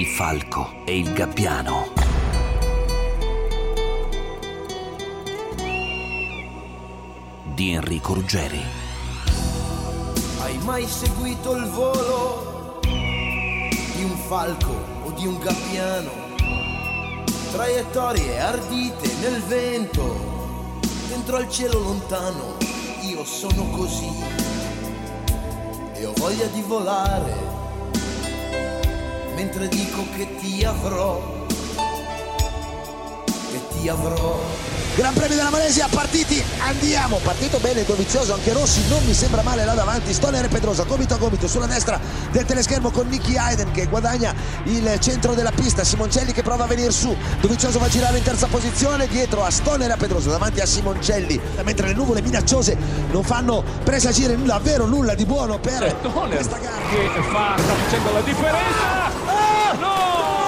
Il falco e il gabbiano. Di Enrico Ruggeri. Hai mai seguito il volo di un falco o di un gabbiano? Traiettorie ardite nel vento, dentro al cielo lontano. Io sono così e ho voglia di volare, mentre dico che ti avrò, che ti avrò. Gran Premio della Malesia, partiti, andiamo, partito bene Dovizioso, anche Rossi non mi sembra male là davanti, Stoner e Pedrosa gomito a gomito sulla destra del teleschermo con Nicky Hayden che guadagna il centro della pista, Simoncelli che prova a venire su, Dovizioso va a girare in terza posizione dietro a Stoner e a Pedrosa, davanti a Simoncelli, mentre le nuvole minacciose non fanno presagire davvero nulla di buono per questa gara. Che sta facendo la differenza. No!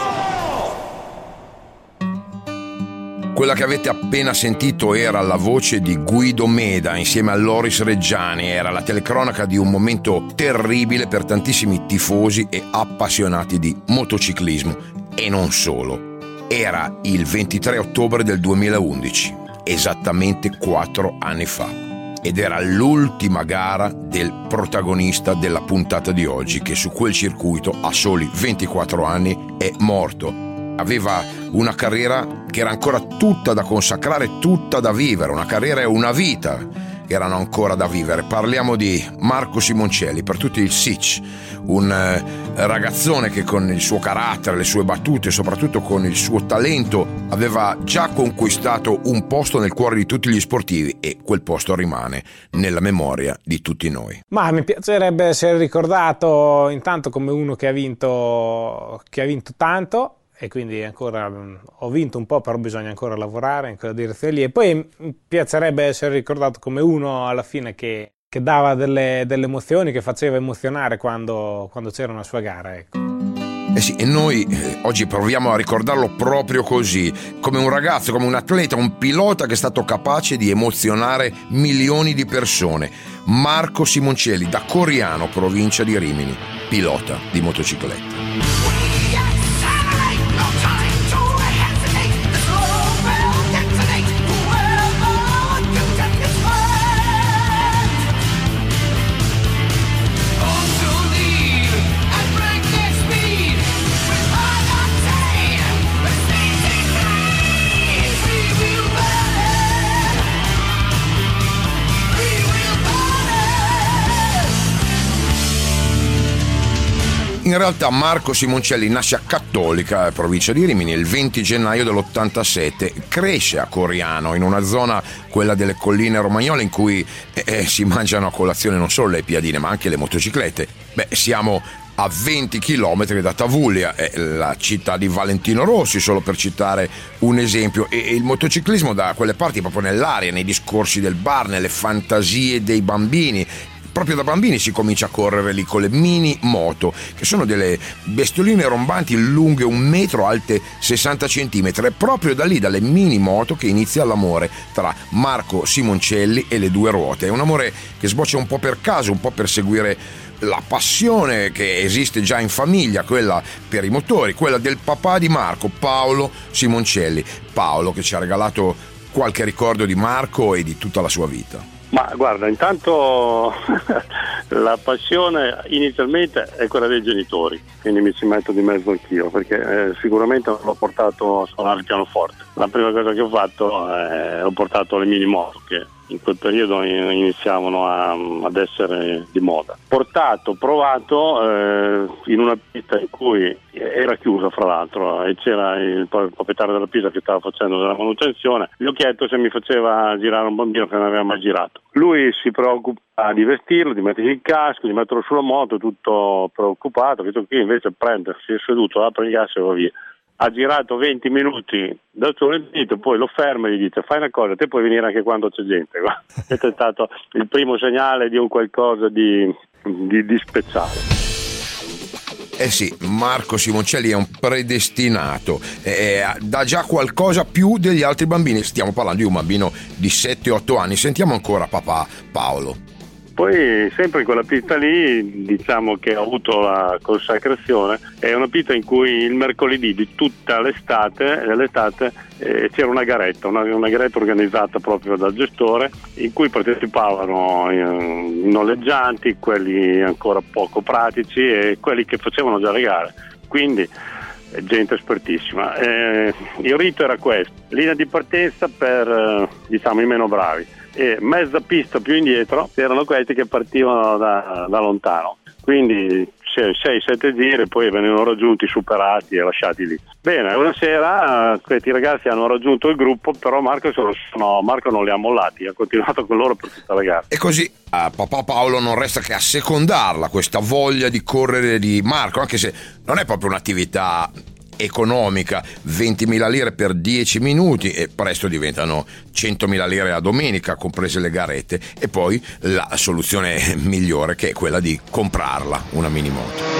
Quella che avete appena sentito era la voce di Guido Meda insieme a Loris Reggiani, era la telecronaca di un momento terribile per tantissimi tifosi e appassionati di motociclismo e non solo. Era il 23 ottobre del 2011, esattamente 4 anni fa, ed era l'ultima gara del protagonista della puntata di oggi che su quel circuito a soli 24 anni è morto. Aveva una carriera che era ancora tutta da consacrare, tutta da vivere, una carriera e una vita che erano ancora da vivere. Parliamo di Marco Simoncelli, per tutti il Sitch, un ragazzone che con il suo carattere, le sue battute e soprattutto con il suo talento aveva già conquistato un posto nel cuore di tutti gli sportivi e quel posto rimane nella memoria di tutti noi. Ma mi piacerebbe essere ricordato intanto come uno che ha vinto tanto, e quindi ancora ho vinto un po', però bisogna ancora lavorare in quella direzione lì, e poi mi piacerebbe essere ricordato come uno alla fine che dava delle emozioni, che faceva emozionare quando c'era una sua gara, ecco. Eh sì, e noi oggi proviamo a ricordarlo proprio così, come un ragazzo, come un atleta, un pilota che è stato capace di emozionare milioni di persone. Marco Simoncelli, da Coriano, provincia di Rimini, pilota di motocicletta. In realtà Marco Simoncelli nasce a Cattolica, provincia di Rimini, il 20 gennaio dell'87. Cresce a Coriano, in una zona, quella delle colline romagnole, in cui si mangiano a colazione non solo le piadine ma anche le motociclette. Siamo a 20 chilometri da Tavullia, la città di Valentino Rossi, solo per citare un esempio, e il motociclismo da quelle parti proprio nell'aria, nei discorsi del bar, nelle fantasie dei bambini. Proprio da bambini si comincia a correre lì con le mini moto, che sono delle bestioline rombanti lunghe 1 metro, alte 60 centimetri. È proprio da lì, dalle mini moto, che inizia l'amore tra Marco Simoncelli e le due ruote. È un amore che sboccia un po' per caso, un po' per seguire la passione che esiste già in famiglia, quella per i motori, quella del papà di Marco, Paolo Simoncelli. Paolo che ci ha regalato qualche ricordo di Marco e di tutta la sua vita. Ma guarda, intanto la passione inizialmente è quella dei genitori, quindi mi ci metto di mezzo anch'io, perché sicuramente l'ho portato a suonare il pianoforte. La prima cosa che ho fatto è ho portato le mini moto, che in quel periodo iniziavano ad essere di moda. Provato in una pista in cui era chiusa, fra l'altro, e c'era il proprietario della pista che stava facendo della manutenzione. Gli ho chiesto se mi faceva girare un bambino che non aveva mai girato. Lui si preoccupa di vestirlo, di mettergli il casco, di metterlo sulla moto, tutto preoccupato. Questo qui invece si è seduto, apre il gas e va via. Ha girato 20 minuti da solo in dito, poi lo ferma e gli dice: fai una cosa, te puoi venire anche quando c'è gente. Questo è stato il primo segnale di un qualcosa di speciale. Eh sì, Marco Simoncelli è un predestinato, dà già qualcosa più degli altri bambini. Stiamo parlando di un bambino di 7-8 anni. Sentiamo ancora papà Paolo. Poi sempre in quella pista lì, diciamo che ho avuto la consacrazione, è una pista in cui il mercoledì di tutta l'estate c'era una garetta organizzata proprio dal gestore, in cui partecipavano i noleggianti, quelli ancora poco pratici e quelli che facevano già le gare, quindi gente espertissima. Il rito era questo: linea di partenza per diciamo i meno bravi, e mezza pista più indietro erano questi che partivano da lontano, quindi 6-7 giri, poi venivano raggiunti, superati e lasciati lì. Bene, una sera questi ragazzi hanno raggiunto il gruppo, però Marco non li ha mollati, ha continuato con loro per tutta la gara. E così a papà Paolo non resta che assecondarla questa voglia di correre di Marco, anche se non è proprio un'attività economica. 20.000 lire per 10 minuti e presto diventano 100.000 lire a domenica, comprese le garette, e poi la soluzione migliore, che è quella di comprarla una minimoto.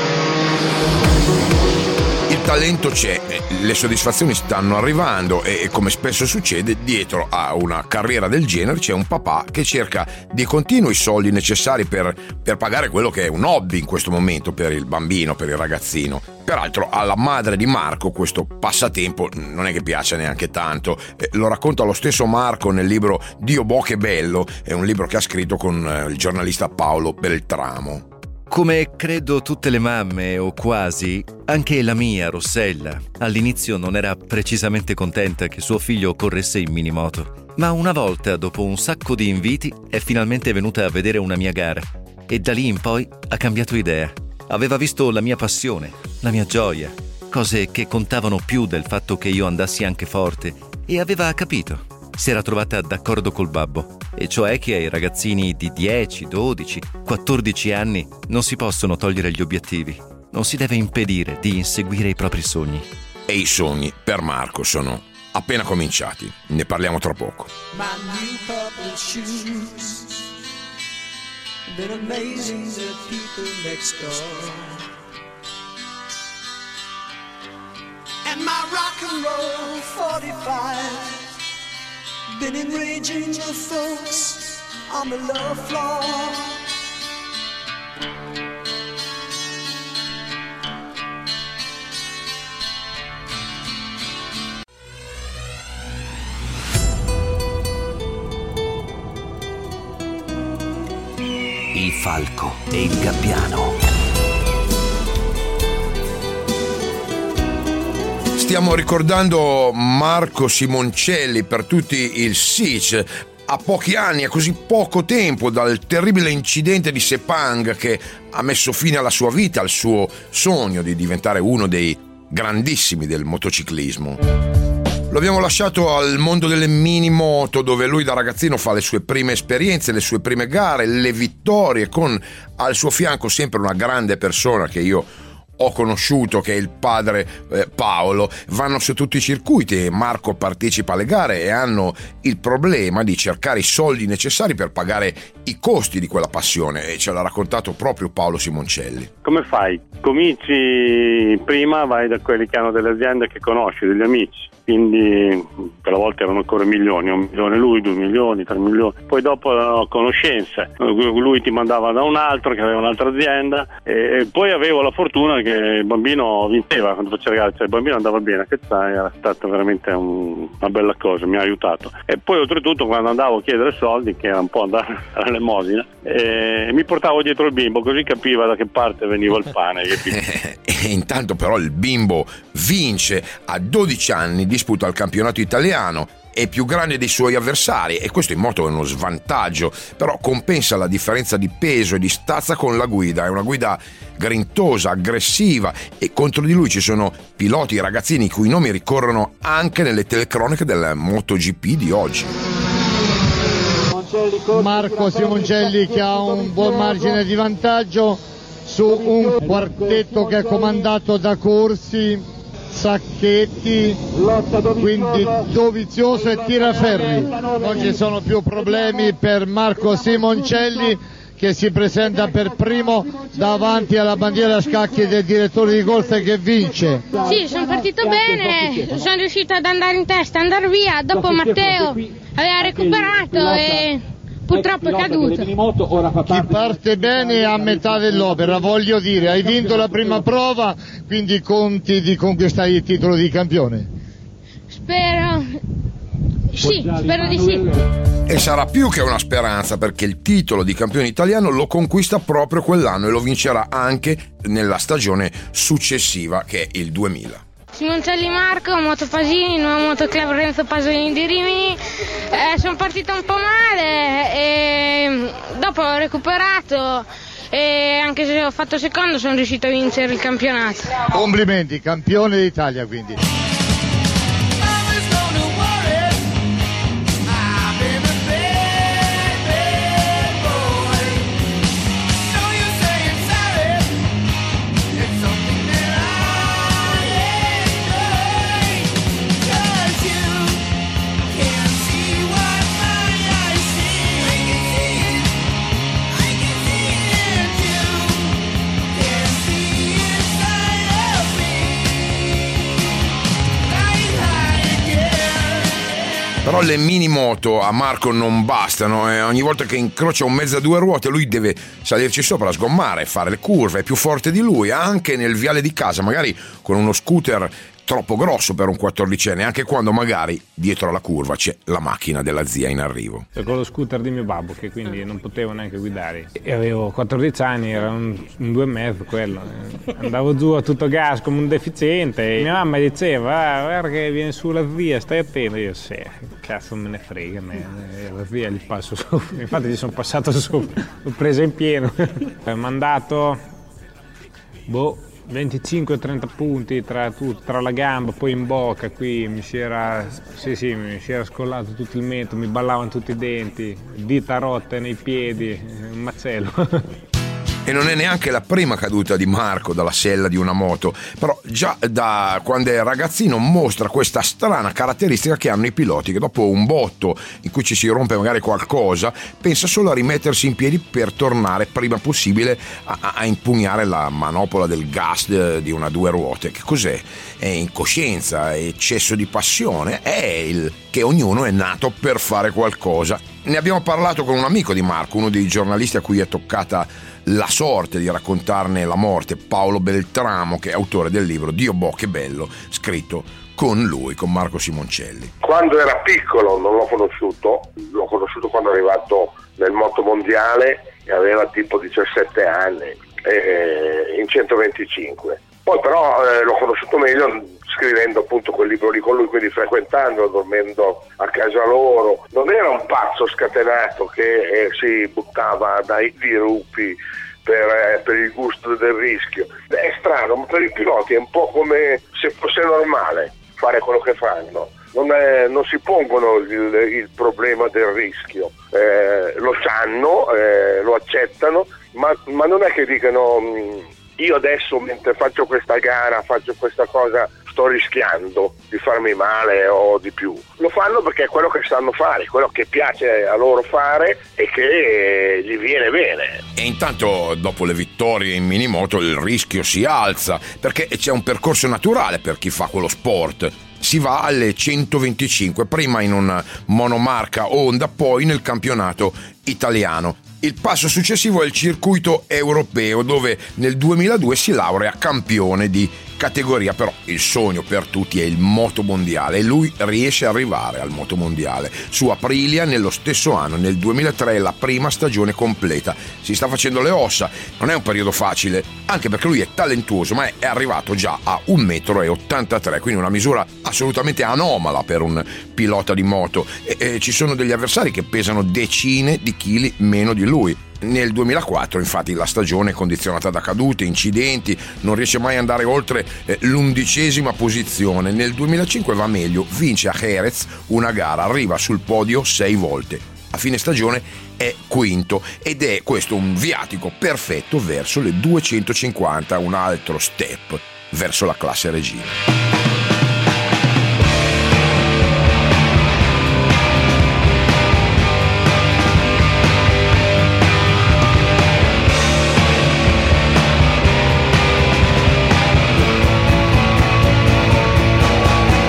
Il talento c'è, le soddisfazioni stanno arrivando e come spesso succede, dietro a una carriera del genere c'è un papà che cerca di continuo i soldi necessari per pagare quello che è un hobby in questo momento per il bambino, per il ragazzino. Peraltro alla madre di Marco questo passatempo non è che piaccia neanche tanto, lo racconta lo stesso Marco nel libro Dio boh che bello, è un libro che ha scritto con il giornalista Paolo Beltramo. Come credo tutte le mamme, o quasi, anche la mia, Rossella, all'inizio non era precisamente contenta che suo figlio corresse in minimoto. Ma una volta, dopo un sacco di inviti, è finalmente venuta a vedere una mia gara. E da lì in poi ha cambiato idea. Aveva visto la mia passione, la mia gioia, cose che contavano più del fatto che io andassi anche forte, e aveva capito. Si era trovata d'accordo col babbo, e cioè che ai ragazzini di 10, 12, 14 anni non si possono togliere gli obiettivi, non si deve impedire di inseguire i propri sogni. E i sogni per Marco sono appena cominciati, ne parliamo tra poco. My new purple shoes been amazing the people next door, and my rock and roll 45 been enraging the folks on the lower floor. Il falco e il gabbiano. Stiamo ricordando Marco Simoncelli, per tutti il SIC, a pochi anni, a così poco tempo dal terribile incidente di Sepang che ha messo fine alla sua vita, al suo sogno di diventare uno dei grandissimi del motociclismo. Lo abbiamo lasciato al mondo delle minimoto, dove lui da ragazzino fa le sue prime esperienze, le sue prime gare, le vittorie, con al suo fianco sempre una grande persona che io ho conosciuto, che è il padre Paolo. Vanno su tutti i circuiti e Marco partecipa alle gare e hanno il problema di cercare i soldi necessari per pagare i costi di quella passione, e ce l'ha raccontato proprio Paolo Simoncelli. Come fai? Cominci prima, vai da quelli che hanno delle aziende che conosci, degli amici, quindi per la volta erano ancora milioni, 1 milione lui, 2 milioni, 3 milioni, poi dopo conoscenze, lui ti mandava da un altro che aveva un'altra azienda, e poi avevo la fortuna che il bambino vinceva quando faceva gare, cioè il bambino andava bene, che era stata veramente una bella cosa, mi ha aiutato. E poi oltretutto quando andavo a chiedere soldi, che era un po' andare all'elemosina, mi portavo dietro il bimbo, così capiva da che parte veniva il pane. E intanto però il bimbo vince, a 12 anni disputa il campionato italiano, è più grande dei suoi avversari, e questo in moto è uno svantaggio, però compensa la differenza di peso e di stazza con la guida. È una guida grintosa, aggressiva, e contro di lui ci sono piloti ragazzini i cui nomi ricorrono anche nelle telecronache del MotoGP di oggi. Marco Simoncelli che ha un buon margine di vantaggio su un quartetto che è comandato da Corsi, Sacchetti, quindi Dovizioso e Tiraferri. Non ci sono più problemi per Marco Simoncelli, che si presenta per primo davanti alla bandiera a scacchi del direttore di corsa, che vince. Sì, sono partito bene, sono riuscito ad andare in testa, andare via, dopo Matteo aveva recuperato e purtroppo è caduto. Chi parte bene è a metà dell'opera, voglio dire, hai vinto la prima prova, quindi conti di conquistare il titolo di campione? Spero di sì. E sarà più che una speranza, perché il titolo di campione italiano lo conquista proprio quell'anno e lo vincerà anche nella stagione successiva, che è il 2000. Simoncelli Marco, Moto Pasini, Nuovo Motoclub Renzo Pasolini di Rimini. Sono partita un po' male e dopo ho recuperato e anche se ho fatto secondo sono riuscito a vincere il campionato. Complimenti, campione d'Italia quindi. Però le mini moto a Marco non bastano e ogni volta che incrocia un mezzo a due ruote lui deve salirci sopra, sgommare, fare le curve, è più forte di lui anche nel viale di casa, magari con uno scooter troppo grosso per un 14enne, anche quando magari dietro alla curva c'è la macchina della zia in arrivo. Con lo scooter di mio babbo, che quindi non potevo neanche guidare. E avevo 14 anni, era un 2,5 quello. Andavo giù a tutto gas come un deficiente. E mia mamma diceva, guarda che viene su la zia, stai attento. Io, sì, cazzo me ne frega, la zia gli passo sopra. Infatti gli sono passato sopra, l'ho presa in pieno. Mi ha mandato, 25-30 punti tra la gamba, poi in bocca, qui mi si era scollato tutto il mento, mi ballavano tutti i denti, dita rotte nei piedi, un macello. E non è neanche la prima caduta di Marco dalla sella di una moto, però già da quando è ragazzino mostra questa strana caratteristica che hanno i piloti, che dopo un botto in cui ci si rompe magari qualcosa, pensa solo a rimettersi in piedi per tornare prima possibile a impugnare la manopola del gas di una due ruote. Che cos'è? È incoscienza, è eccesso di passione, è il che ognuno è nato per fare qualcosa. Ne abbiamo parlato con un amico di Marco, uno dei giornalisti a cui è toccata la sorte di raccontarne la morte, Paolo Beltramo, che è autore del libro Dio boh che bello, scritto con lui, con Marco Simoncelli. Quando era piccolo non l'ho conosciuto quando è arrivato nel moto mondiale e aveva tipo 17 anni, in 125. Poi però l'ho conosciuto meglio scrivendo appunto quel libro lì con lui, quindi frequentando, dormendo a casa loro. Non era un pazzo scatenato che si buttava dai dirupi per il gusto del rischio. È strano, ma per i piloti è un po' come se fosse normale fare quello che fanno. Non si pongono il problema del rischio, lo sanno, lo accettano, ma non è che dicano io adesso mentre faccio questa gara, faccio questa cosa, sto rischiando di farmi male o di più. Lo fanno perché è quello che sanno fare, quello che piace a loro fare e che gli viene bene. E intanto dopo le vittorie in minimoto il rischio si alza, perché c'è un percorso naturale per chi fa quello sport. Si va alle 125, prima in un monomarca Honda, poi nel campionato italiano. Il passo successivo è il circuito europeo, dove nel 2002 si laurea campione di categoria, però il sogno per tutti è il motomondiale e lui riesce ad arrivare al motomondiale. Su Aprilia nello stesso anno, nel 2003, la prima stagione completa. Si sta facendo le ossa, non è un periodo facile, anche perché lui è talentuoso, ma è arrivato già a 1,83 m, quindi una misura assolutamente anomala per un pilota di moto. E ci sono degli avversari che pesano decine di chili meno di lui. Nel 2004 infatti la stagione è condizionata da cadute, incidenti, non riesce mai ad andare oltre l'11ª posizione. Nel 2005 va meglio, vince a Jerez una gara, arriva sul podio 6 volte. A fine stagione è quinto ed è questo un viatico perfetto verso le 250, un altro step verso la classe regina.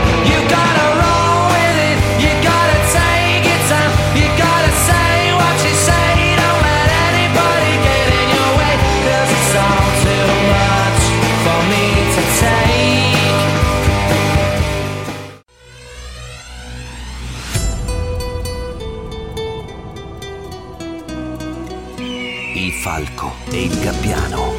What you Il falco e il gabbiano.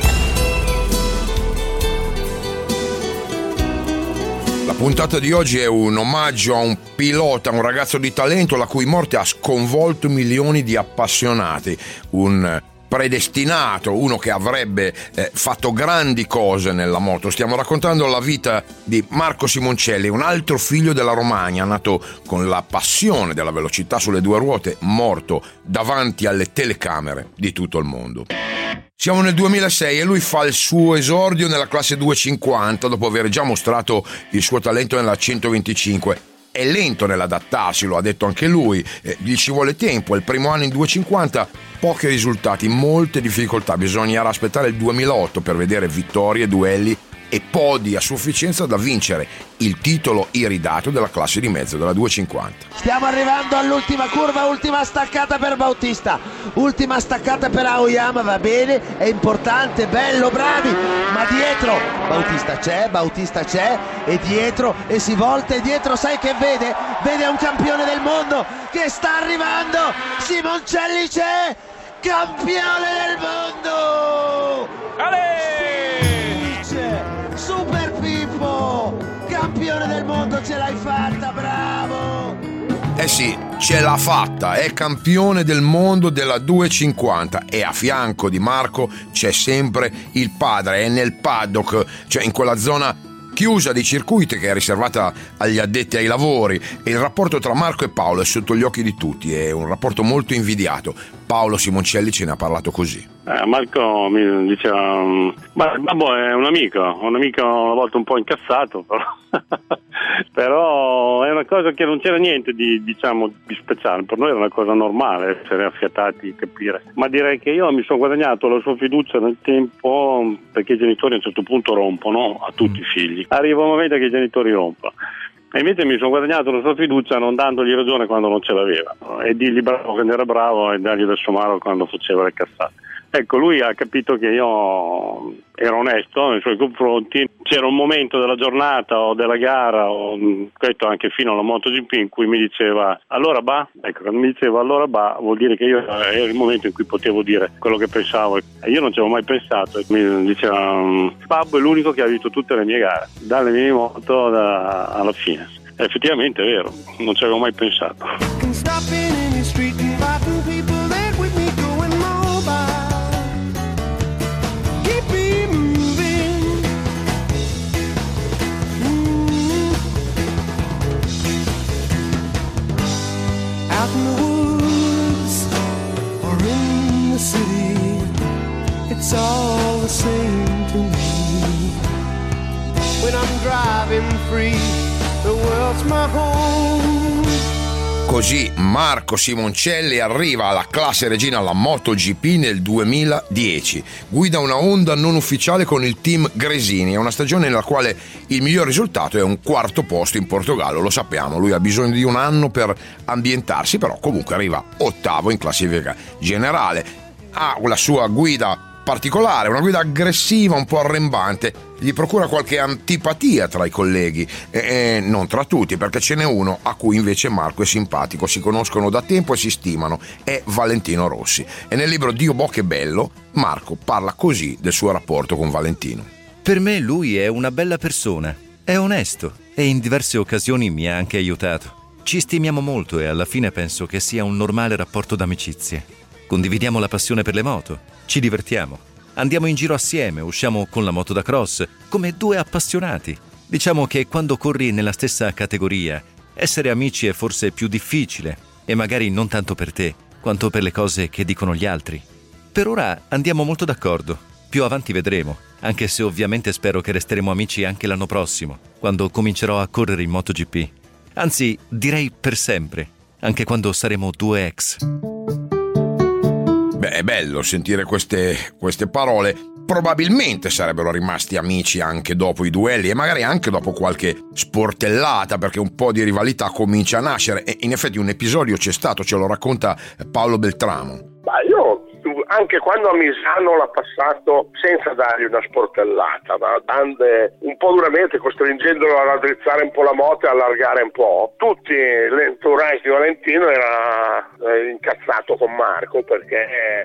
La puntata di oggi è un omaggio a un pilota, un ragazzo di talento la cui morte ha sconvolto milioni di appassionati, un predestinato, uno che avrebbe fatto grandi cose nella moto. Stiamo raccontando la vita di Marco Simoncelli, un altro figlio della Romagna, nato con la passione della velocità sulle due ruote, morto davanti alle telecamere di tutto il mondo. Siamo nel 2006 e lui fa il suo esordio nella classe 250 dopo aver già mostrato il suo talento nella 125. È lento nell'adattarsi, lo ha detto anche lui, gli ci vuole tempo. Il primo anno in 250, pochi risultati, molte difficoltà. Bisognerà aspettare il 2008 per vedere vittorie, duelli e podi a sufficienza da vincere il titolo iridato della classe di mezzo della 250. Stiamo arrivando all'ultima curva, ultima staccata per Bautista, ultima staccata per Aoyama, va bene, è importante, bello, bravi, ma dietro Bautista c'è e dietro, e si volta e dietro, sai che vede un campione del mondo che sta arrivando, Simoncelli c'è, campione del mondo! Super Pippo, campione del mondo, ce l'hai fatta, bravo! Eh sì, ce l'ha fatta, è campione del mondo della 250 e a fianco di Marco c'è sempre il padre, è nel paddock, cioè in quella zona chiusa di circuiti che è riservata agli addetti ai lavori, e il rapporto tra Marco e Paolo è sotto gli occhi di tutti, è un rapporto molto invidiato. Paolo Simoncelli ce ne ha parlato così. Marco mi diceva, ma il babbo è un amico una volta un po' incazzato, però è una cosa che non c'era niente di speciale, per noi era una cosa normale essere affiatati, capire, ma direi che io mi sono guadagnato la sua fiducia nel tempo, perché i genitori a un certo punto rompono a tutti i figli, arriva un momento che i genitori rompono. E invece mi sono guadagnato la sua fiducia non dandogli ragione quando non ce l'aveva, e dirgli bravo quando era bravo e dargli del somaro quando faceva le cazzate. Ecco, lui ha capito che io ero onesto nei suoi confronti. C'era un momento della giornata o della gara, o questo anche fino alla MotoGP, in cui mi diceva allora va, ecco, quando mi diceva allora va vuol dire che io era il momento in cui potevo dire quello che pensavo, e io non ci avevo mai pensato. Mi diceva babbo è l'unico che ha vinto tutte le mie gare dalle mie moto alla fine. Effettivamente è vero, non ci avevo mai pensato. Out in the woods or in the city, it's all the same to me. When I'm driving free, the world's my home. Così Marco Simoncelli arriva alla classe regina alla MotoGP nel 2010. Guida una Honda non ufficiale con il team Gresini. È una stagione nella quale il miglior risultato è un quarto posto in Portogallo, lo sappiamo. Lui ha bisogno di un anno per ambientarsi, però comunque arriva ottavo in classifica generale. Ha la sua guida particolare, una guida aggressiva, un po' arrembante, gli procura qualche antipatia tra i colleghi, non tra tutti, perché ce n'è uno a cui invece Marco è simpatico, si conoscono da tempo e si stimano, è Valentino Rossi. E nel libro Dio boh che bello, Marco parla così del suo rapporto con Valentino. Per me lui è una bella persona, è onesto e in diverse occasioni mi ha anche aiutato. Ci stimiamo molto e alla fine penso che sia un normale rapporto d'amicizia. Condividiamo la passione per le moto, ci divertiamo, andiamo in giro assieme, usciamo con la moto da cross, come due appassionati. Diciamo che quando corri nella stessa categoria, essere amici è forse più difficile, e magari non tanto per te, quanto per le cose che dicono gli altri. Per ora andiamo molto d'accordo, più avanti vedremo, anche se ovviamente spero che resteremo amici anche l'anno prossimo, quando comincerò a correre in MotoGP. Anzi, direi per sempre, anche quando saremo due ex. Beh, è bello sentire queste parole. Probabilmente sarebbero rimasti amici anche dopo i duelli e magari anche dopo qualche sportellata, perché un po' di rivalità comincia a nascere, e in effetti un episodio c'è stato, ce lo racconta Paolo Beltramo. Ma io anche quando a Misano l'ha passato senza dargli una sportellata, ma un po' duramente, costringendolo a raddrizzare un po' la moto e allargare un po', tutti l'entourage di Valentino era incazzato con Marco perché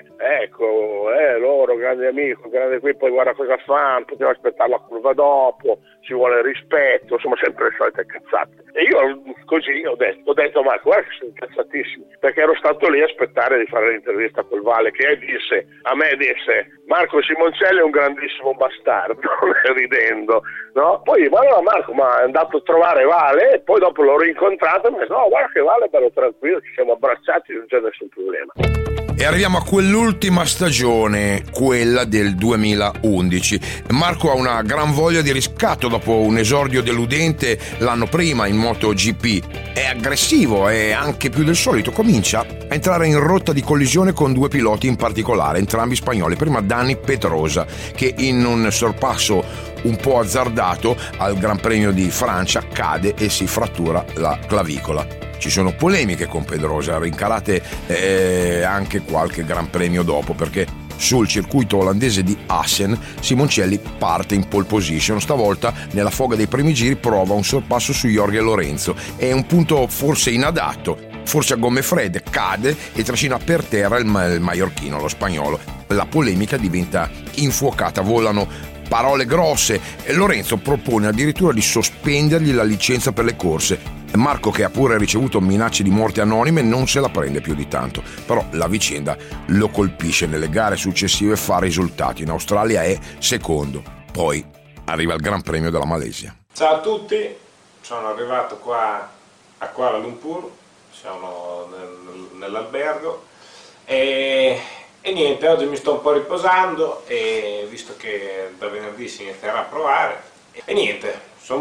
loro grande amico, grande qui, poi guarda cosa fa, non poteva aspettare la curva dopo, ci vuole rispetto, insomma sempre le solite cazzate. E io così ho detto a Marco, guarda che sono incazzatissimi, perché ero stato lì a aspettare di fare l'intervista col Vale, che a me disse Marco Simoncelli è un grandissimo bastardo, ridendo, no? Poi Marco ma è andato a trovare Vale e poi dopo l'ho rincontrato e mi ha detto no, guarda che Vale è bello tranquillo, ci siamo abbracciati, non c'è nessun problema. E arriviamo a quell'ultima stagione, quella del 2011. Marco ha una gran voglia di riscatto dopo un esordio deludente l'anno prima in MotoGP. È aggressivo e anche più del solito comincia a entrare in rotta di collisione con due piloti in particolare, entrambi spagnoli. Prima Dani Pedrosa, che in un sorpasso un po' azzardato al Gran Premio di Francia cade e si frattura la clavicola. Ci sono polemiche con Pedrosa, rincarate anche qualche Gran Premio dopo, perché sul circuito olandese di Assen Simoncelli parte in pole position. Stavolta nella foga dei primi giri prova un sorpasso su Jorge Lorenzo. È un punto forse inadatto, forse a gomme fredde, cade e trascina per terra il maiorchino, lo spagnolo. La polemica diventa infuocata, volano parole grosse e Lorenzo propone addirittura di sospendergli la licenza per le corse. Marco, che ha pure ricevuto minacce di morte anonime, non se la prende più di tanto, però la vicenda lo colpisce. Nelle gare successive fa risultati, in Australia è secondo, poi arriva il Gran Premio della Malesia. Ciao a tutti, sono arrivato qua a Kuala Lumpur, siamo nell'albergo e niente, oggi mi sto un po' riposando e visto che da venerdì si inizierà a provare e niente,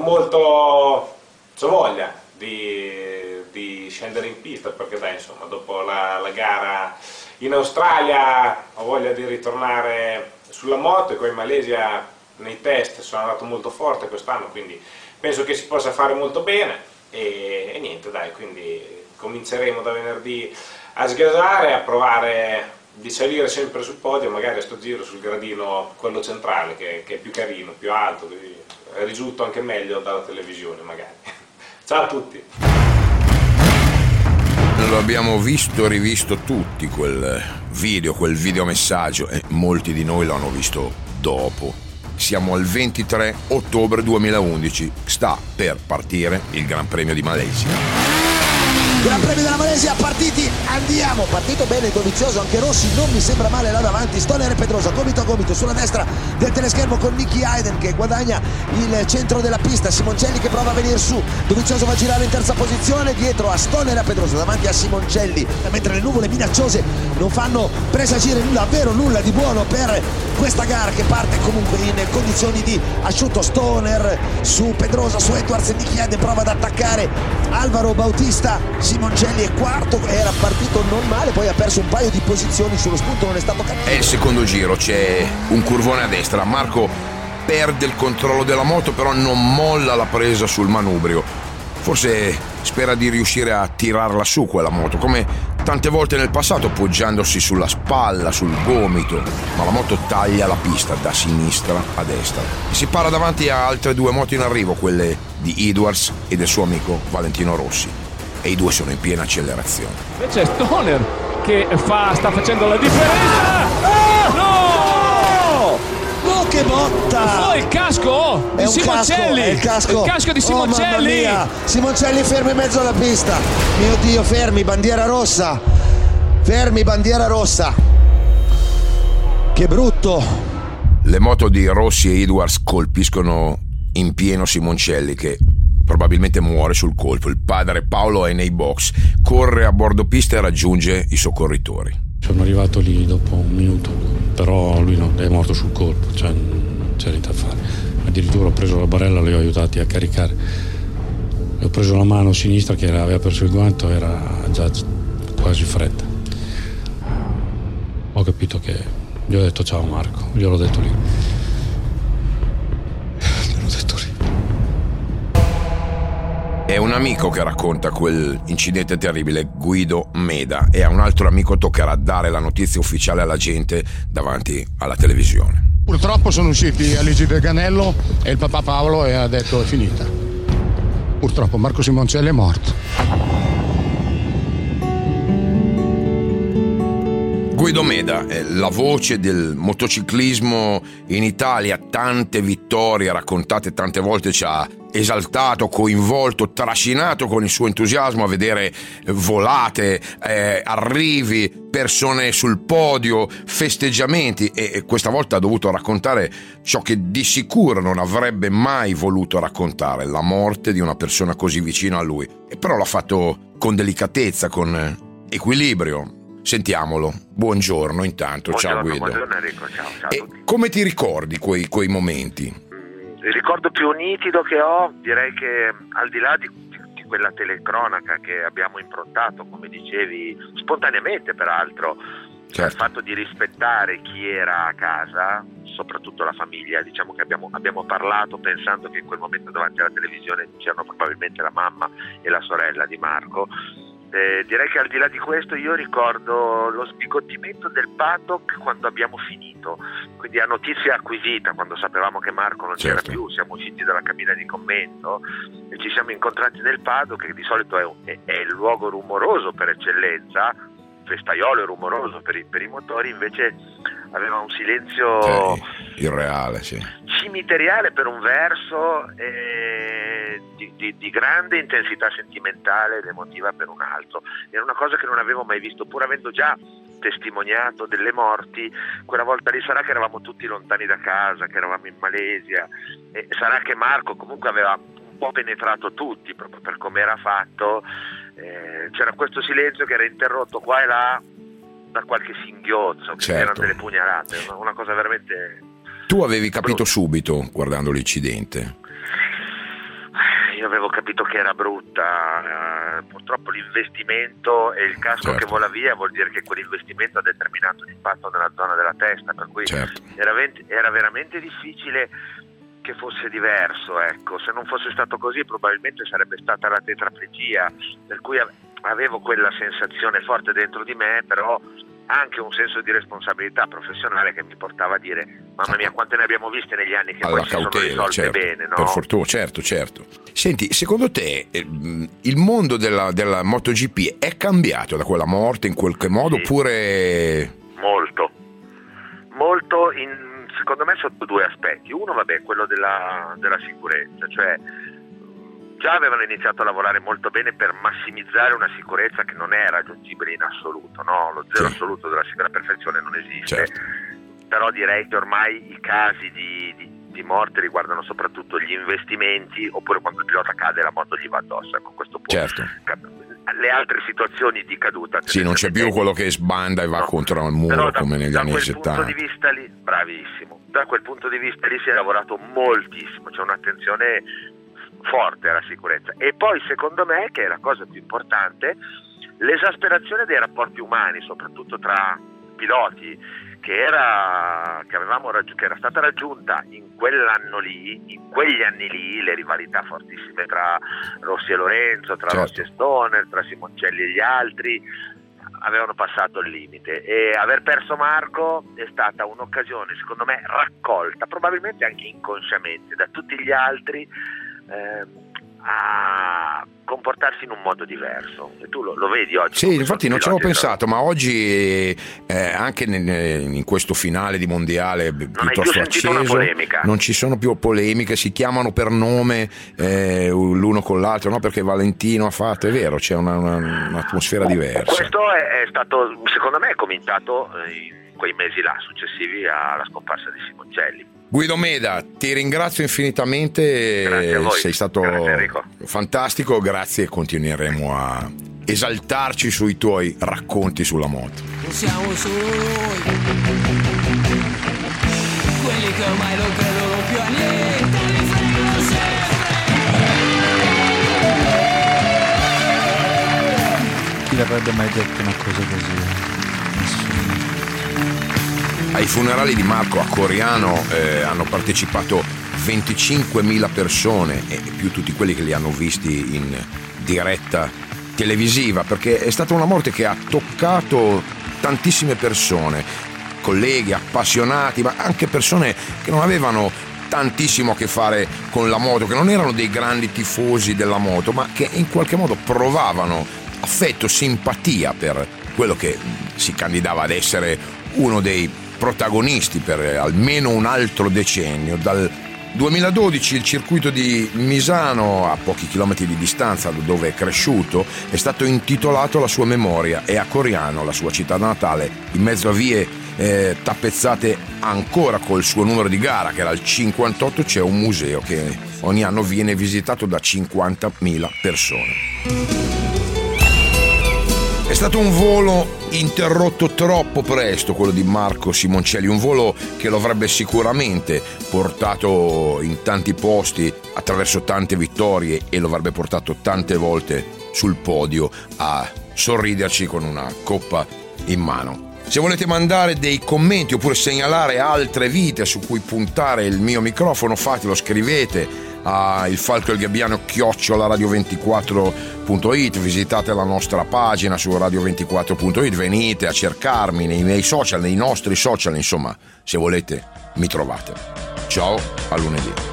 c'ho voglia di scendere in pista, perché dai, insomma, dopo la gara in Australia ho voglia di ritornare sulla moto e con in Malesia nei test sono andato molto forte quest'anno, quindi penso che si possa fare molto bene e niente dai, quindi cominceremo da venerdì a sgasare, a provare di salire sempre sul podio, magari a sto giro sul gradino, quello centrale, che è più carino, più alto, risulta anche meglio dalla televisione magari. Ciao a tutti! Lo abbiamo visto e rivisto tutti quel videomessaggio e molti di noi l'hanno visto dopo. Siamo al 23 ottobre 2011, sta per partire il Gran Premio di Malesia. Gran Premio della Malesia, partiti, andiamo, partito bene, dovizioso, anche Rossi non mi sembra male là davanti, Stoner e Pedrosa, gomito a gomito sulla destra del teleschermo con Nicky Hayden che guadagna il centro della pista, Simoncelli che prova a venire su, dovizioso va a girare in terza posizione dietro a Stoner e a Pedrosa, davanti a Simoncelli, mentre le nuvole minacciose non fanno presagire davvero nulla di buono per questa gara che parte comunque in condizioni di asciutto. Stoner su Pedrosa, su Edwards e Nicky Hayden prova ad attaccare Alvaro Bautista. Simoncelli è quarto, era partito non male, poi ha perso un paio di posizioni sullo spunto, non è stato cattivo. È il secondo giro, c'è un curvone a destra, Marco perde il controllo della moto però non molla la presa sul manubrio, forse spera di riuscire a tirarla su quella moto come tante volte nel passato, poggiandosi sulla spalla, sul gomito, ma la moto taglia la pista da sinistra a destra e si para davanti a altre due moto in arrivo, quelle di Edwards e del suo amico Valentino Rossi, e i due sono in piena accelerazione. Invece Stoner che sta facendo la differenza. No! No, che botta! Oh, il casco di Simoncelli! È il casco di Simoncelli! Oh, mamma mia. Simoncelli fermo in mezzo alla pista. Mio Dio, fermi, bandiera rossa. Fermi, bandiera rossa. Che brutto. Le moto di Rossi e Edwards colpiscono in pieno Simoncelli che probabilmente muore sul colpo. Il padre Paolo è nei box, corre a bordo pista e raggiunge i soccorritori. Sono arrivato lì dopo un minuto, però lui è morto sul colpo, cioè non c'è niente da fare. Addirittura ho preso la barella, li ho aiutati a caricare. Ho preso la mano sinistra che aveva perso il guanto, era già quasi fredda. Ho capito che gli ho detto ciao Marco, gliel'ho detto lì. È un amico che racconta quell'incidente terribile, Guido Meda, e a un altro amico toccherà dare la notizia ufficiale alla gente davanti alla televisione. Purtroppo sono usciti Aligi Del Ganello e il papà Paolo e ha detto è finita. Purtroppo Marco Simoncelli è morto. Guido Meda è la voce del motociclismo in Italia, tante vittorie raccontate tante volte, ci ha esaltato, coinvolto, trascinato con il suo entusiasmo a vedere volate, arrivi, persone sul podio, festeggiamenti, e questa volta ha dovuto raccontare ciò che di sicuro non avrebbe mai voluto raccontare, la morte di una persona così vicina a lui, e però l'ha fatto con delicatezza, con equilibrio. Sentiamolo. Buongiorno intanto. Ciao Guido. Buongiorno Enrico, ciao a tutti. Come ti ricordi quei momenti? Il ricordo più nitido che ho, direi che al di là di quella telecronaca che abbiamo improntato, come dicevi, spontaneamente peraltro, cioè il fatto di rispettare chi era a casa, soprattutto la famiglia, diciamo che abbiamo parlato pensando che in quel momento davanti alla televisione c'erano probabilmente la mamma e la sorella di Marco. Direi che al di là di questo io ricordo lo sbigottimento del paddock quando abbiamo finito, quindi a notizia acquisita, quando sapevamo che Marco non c'era più, siamo usciti dalla cabina di commento e ci siamo incontrati nel paddock, che di solito è il luogo rumoroso per eccellenza, festaiolo e rumoroso per i motori, invece aveva un silenzio irreale, cimiteriale per un verso, di grande intensità sentimentale ed emotiva per un altro. Era una cosa che non avevo mai visto, pur avendo già testimoniato delle morti. Quella volta lì sarà che eravamo tutti lontani da casa, che eravamo in Malesia, e sarà che Marco comunque aveva un po' penetrato tutti proprio per come era fatto. C'era questo silenzio che era interrotto qua e là da qualche singhiozzo, che erano delle pugnalate, una cosa veramente... Tu avevi capito subito guardando l'incidente? Io avevo capito che era brutta, purtroppo l'investimento e il casco che vola via vuol dire che quell'investimento ha determinato l'impatto nella zona della testa, per cui era veramente difficile che fosse diverso, ecco. Se non fosse stato così probabilmente sarebbe stata la tetraplegia, per cui avevo quella sensazione forte dentro di me, però anche un senso di responsabilità professionale che mi portava a dire mamma mia quante ne abbiamo viste negli anni che poi si sono risolte bene, no? Per fortuna, certo. Senti, secondo te il mondo della MotoGP è cambiato da quella morte in qualche modo, oppure... Molto, secondo me sotto due aspetti. Uno, quello della sicurezza, cioè già avevano iniziato a lavorare molto bene per massimizzare una sicurezza che non è raggiungibile in assoluto, no? Lo zero assoluto della perfezione non esiste, però direi che ormai i casi di morte riguardano soprattutto gli investimenti, oppure quando il pilota cade la moto gli va addosso, ecco, questo le altre situazioni di caduta non c'è più quello che sbanda e va contro il muro come negli anni 70. Da quel punto di vista lì, bravissimo, da quel punto di vista lì si è lavorato moltissimo, c'è un'attenzione forte alla sicurezza. E poi secondo me, che è la cosa più importante, l'esasperazione dei rapporti umani, soprattutto tra piloti, che era stata raggiunta in quell'anno lì, in quegli anni lì, le rivalità fortissime tra Rossi e Lorenzo, tra Rossi e Stoner, tra Simoncelli e gli altri, avevano passato il limite, e aver perso Marco è stata un'occasione, secondo me, raccolta, probabilmente anche inconsciamente, da tutti gli altri, a comportarsi in un modo diverso, e tu lo vedi oggi. Sì, infatti non ci avevo pensato, ma oggi anche in questo finale di mondiale piuttosto acceso non ci sono più polemiche, si chiamano per nome l'uno con l'altro, no? Perché Valentino ha fatto, è vero, c'è un'atmosfera diversa. Questo è stato, secondo me, commentato in quei mesi là successivi alla scomparsa di Simoncelli. Guido Meda, ti ringrazio infinitamente. Grazie a voi. Sei stato fantastico, grazie, e continueremo a esaltarci sui tuoi racconti sulla moto. Siamo solo noi, quelli che ormai non credono più a niente, li fregano sempre. Chi l'avrebbe mai detto una cosa così? Ai funerali di Marco a Coriano hanno partecipato 25.000 persone e più tutti quelli che li hanno visti in diretta televisiva, perché è stata una morte che ha toccato tantissime persone, colleghi, appassionati, ma anche persone che non avevano tantissimo a che fare con la moto, che non erano dei grandi tifosi della moto, ma che in qualche modo provavano affetto, simpatia per quello che si candidava ad essere uno dei protagonisti per almeno un altro decennio. Dal 2012 il circuito di Misano, a pochi chilometri di distanza da dove è cresciuto, è stato intitolato alla sua memoria, e a Coriano, la sua città natale, in mezzo a vie tappezzate ancora col suo numero di gara, che era il 58, c'è un museo che ogni anno viene visitato da 50.000 persone. È stato un volo interrotto troppo presto, quello di Marco Simoncelli, un volo che lo avrebbe sicuramente portato in tanti posti attraverso tante vittorie e lo avrebbe portato tante volte sul podio a sorriderci con una coppa in mano. Se volete mandare dei commenti oppure segnalare altre vite su cui puntare il mio microfono, fatelo, scrivete a il Falco e il Gabbiano @radio24.it, visitate la nostra pagina su radio24.it, venite a cercarmi nei miei social, nei nostri social, insomma, se volete mi trovate. Ciao, a lunedì.